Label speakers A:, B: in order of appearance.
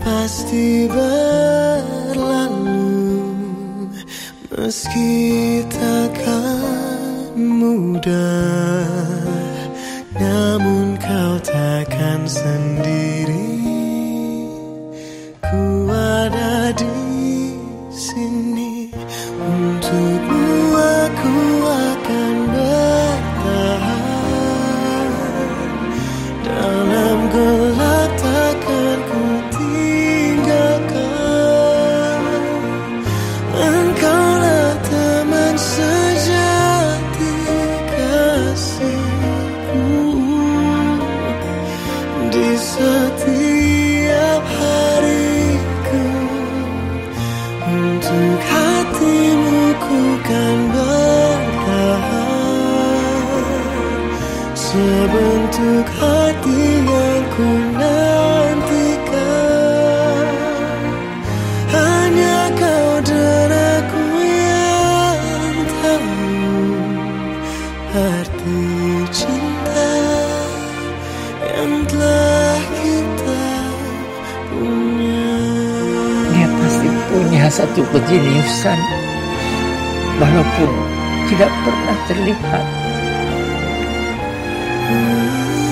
A: pasti berlalu, meski takkan mudah, namun kau takkan sendiri. Ku ada di sini untukmu, aku akan bertahan. Dalam gelap takkan ku tinggalkan. Engkaulah teman sejati kasihku di setiap hariku. Untuk hatimu ku kan bertahan, sebentuk hati yang ku nantikan. Hanya kau dan aku yang tahu arti cinta yang telah kita punya.
B: Dia pasti punya satu kejeniusan, walaupun tidak pernah terlihat.